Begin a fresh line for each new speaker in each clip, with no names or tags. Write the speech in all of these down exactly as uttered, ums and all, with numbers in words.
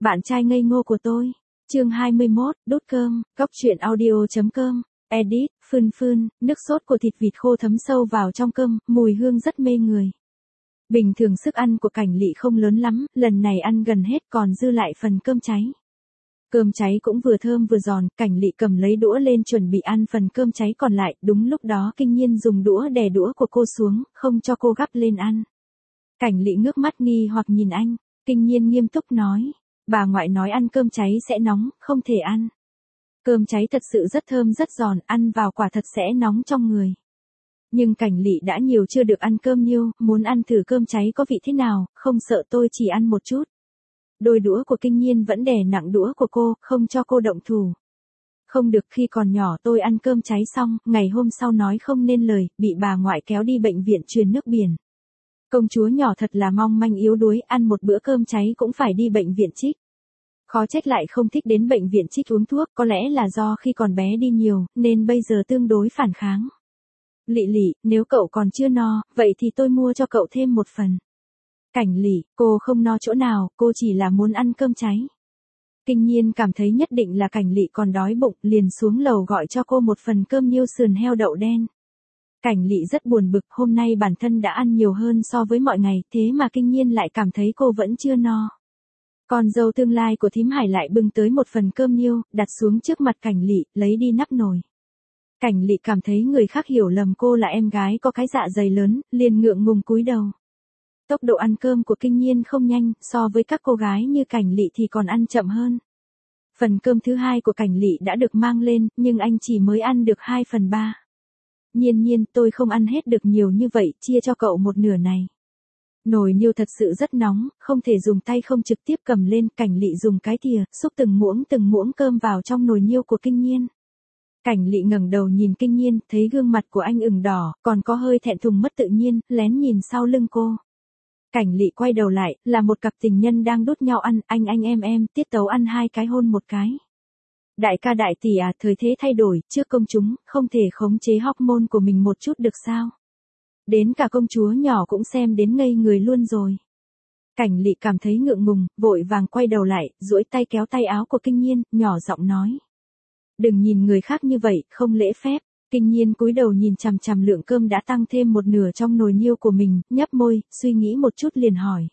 Bạn trai ngây ngô của tôi. Chương hai mươi mốt, đốt cơm, góc truyện audio chấm com. Edit, phơn phơn, nước sốt của thịt vịt khô thấm sâu vào trong cơm, mùi hương rất mê người. Bình thường sức ăn của Cảnh Lị không lớn lắm, lần này ăn gần hết còn dư lại phần cơm cháy. Cơm cháy cũng vừa thơm vừa giòn, Cảnh Lị cầm lấy đũa lên chuẩn bị ăn phần cơm cháy còn lại, đúng lúc đó Kinh Nhiên dùng đũa đè đũa của cô xuống, không cho cô gắp lên ăn. Cảnh Lị ngước mắt nghi hoặc nhìn anh, Kinh Nhiên nghiêm túc nói, bà ngoại nói ăn cơm cháy sẽ nóng, không thể ăn. Cơm cháy thật sự rất thơm rất giòn, ăn vào quả thật sẽ nóng trong người. Nhưng Cảnh Lị đã nhiều chưa được ăn cơm nhiêu, muốn ăn thử cơm cháy có vị thế nào, không sợ tôi chỉ ăn một chút. Đôi đũa của Kinh Nhiên vẫn đè nặng đũa của cô, không cho cô động thủ. Không được, khi còn nhỏ tôi ăn cơm cháy xong, ngày hôm sau nói không nên lời, bị bà ngoại kéo đi bệnh viện truyền nước biển. Công chúa nhỏ thật là mong manh yếu đuối, ăn một bữa cơm cháy cũng phải đi bệnh viện trích. Khó trách lại không thích đến bệnh viện trích uống thuốc, có lẽ là do khi còn bé đi nhiều, nên bây giờ tương đối phản kháng. Lị Lị, nếu cậu còn chưa no, vậy thì tôi mua cho cậu thêm một phần. Cảnh Lị, cô không no chỗ nào, cô chỉ là muốn ăn cơm cháy. Kinh Nhiên cảm thấy nhất định là Cảnh Lị còn đói bụng, liền xuống lầu gọi cho cô một phần cơm niêu sườn heo đậu đen. Cảnh Lị rất buồn bực, hôm nay bản thân đã ăn nhiều hơn so với mọi ngày, thế mà Kinh Nhiên lại cảm thấy cô vẫn chưa no. Con dâu tương lai của thím Hải lại bưng tới một phần cơm niêu, đặt xuống trước mặt Cảnh Lị, lấy đi nắp nồi. Cảnh Lị cảm thấy người khác hiểu lầm cô là em gái có cái dạ dày lớn, liền ngượng ngùng cúi đầu. Tốc độ ăn cơm của Kinh Nhiên không nhanh, so với các cô gái như Cảnh Lị thì còn ăn chậm hơn. Phần cơm thứ hai của Cảnh Lị đã được mang lên, nhưng anh chỉ mới ăn được hai phần ba. Nhiên Nhiên, tôi không ăn hết được nhiều như vậy, chia cho cậu một nửa này. Nồi niêu thật sự rất nóng, không thể dùng tay không trực tiếp cầm lên, Cảnh Lị dùng cái thìa, xúc từng muỗng từng muỗng cơm vào trong nồi niêu của Kinh Nhiên. Cảnh Lị ngẩng đầu nhìn Kinh Nhiên, thấy gương mặt của anh ửng đỏ, còn có hơi thẹn thùng mất tự nhiên, lén nhìn sau lưng cô. Cảnh Lị quay đầu lại, là một cặp tình nhân đang đút nhau ăn, anh anh em em, tiết tấu ăn hai cái hôn một cái. Đại ca đại tỷ à, thời thế thay đổi, trước công chúng, không thể khống chế hormone của mình một chút được sao? Đến cả công chúa nhỏ cũng xem đến ngây người luôn rồi. Cảnh Lị cảm thấy ngượng ngùng, vội vàng quay đầu lại, duỗi tay kéo tay áo của Kinh Nhiên, nhỏ giọng nói. Đừng nhìn người khác như vậy, không lễ phép. Kinh Nhiên cúi đầu nhìn chằm chằm lượng cơm đã tăng thêm một nửa trong nồi niêu của mình, nhấp môi, suy nghĩ một chút liền hỏi.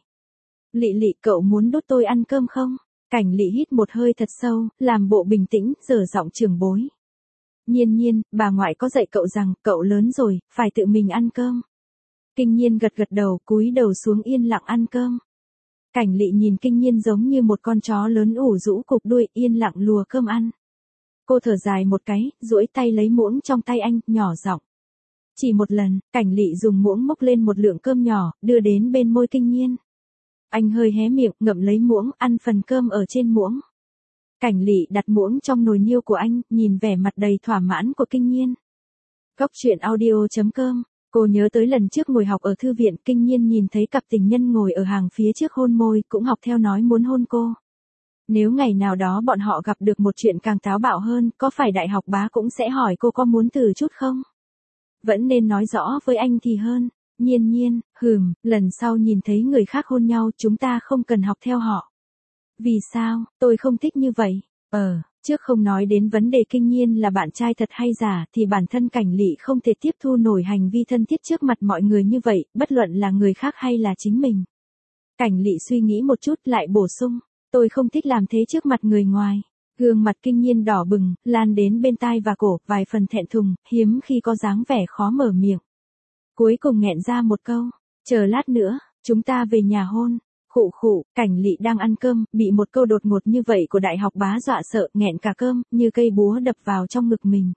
Lị Lị, cậu muốn đút tôi ăn cơm không? Cảnh Lị hít một hơi thật sâu, làm bộ bình tĩnh, dở giọng trưởng bối. Nhiên Nhiên, bà ngoại có dạy cậu rằng, cậu lớn rồi, phải tự mình ăn cơm. Kinh Nhiên gật gật đầu, cúi đầu xuống yên lặng ăn cơm. Cảnh Lị nhìn Kinh Nhiên giống như một con chó lớn ủ rũ cục đuôi, yên lặng lùa cơm ăn. Cô thở dài một cái, duỗi tay lấy muỗng trong tay anh, nhỏ giọng. Chỉ một lần, Cảnh Lị dùng muỗng múc lên một lượng cơm nhỏ, đưa đến bên môi Kinh Nhiên. Anh hơi hé miệng, ngậm lấy muỗng, ăn phần cơm ở trên muỗng. Cảnh Lị đặt muỗng trong nồi niêu của anh, nhìn vẻ mặt đầy thỏa mãn của Kinh Nhiên. Góc truyện audio chấm com. Cô nhớ tới lần trước ngồi học ở thư viện, Kinh Nhiên nhìn thấy cặp tình nhân ngồi ở hàng phía trước hôn môi, cũng học theo nói muốn hôn cô. Nếu ngày nào đó bọn họ gặp được một chuyện càng táo bạo hơn, có phải đại học bá cũng sẽ hỏi cô có muốn thử chút không? Vẫn nên nói rõ với anh thì hơn. Nhiên Nhiên, hừm, lần sau nhìn thấy người khác hôn nhau chúng ta không cần học theo họ. Vì sao, tôi không thích như vậy. Ờ, trước không nói đến vấn đề Kinh Nhiên là bạn trai thật hay giả thì bản thân Cảnh Lị không thể tiếp thu nổi hành vi thân thiết trước mặt mọi người như vậy, bất luận là người khác hay là chính mình. Cảnh Lị suy nghĩ một chút lại bổ sung. Tôi không thích làm thế trước mặt người ngoài. Gương mặt Kinh Nhiên đỏ bừng, lan đến bên tai và cổ, vài phần thẹn thùng, hiếm khi có dáng vẻ khó mở miệng. Cuối cùng nghẹn ra một câu, chờ lát nữa, chúng ta về nhà hôn. Khụ khụ, Cảnh Lị đang ăn cơm, bị một câu đột ngột như vậy của đại học bá dọa sợ, nghẹn cả cơm, như cây búa đập vào trong ngực mình.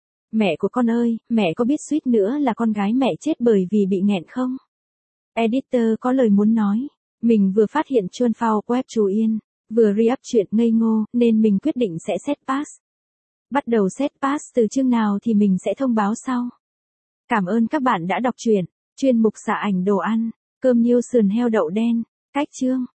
Mẹ của con ơi, mẹ có biết suýt nữa là con gái mẹ chết bởi vì bị nghẹn không? Editor có lời muốn nói. Mình vừa phát hiện Chuan Phao web Chú Yên, vừa re-up chuyện ngây ngô, nên mình quyết định sẽ set pass. Bắt đầu set pass từ chương nào thì mình sẽ thông báo sau. Cảm ơn các bạn đã đọc truyện. Chuyên mục xạ ảnh đồ ăn, cơm niêu sườn heo đậu đen, cách chương.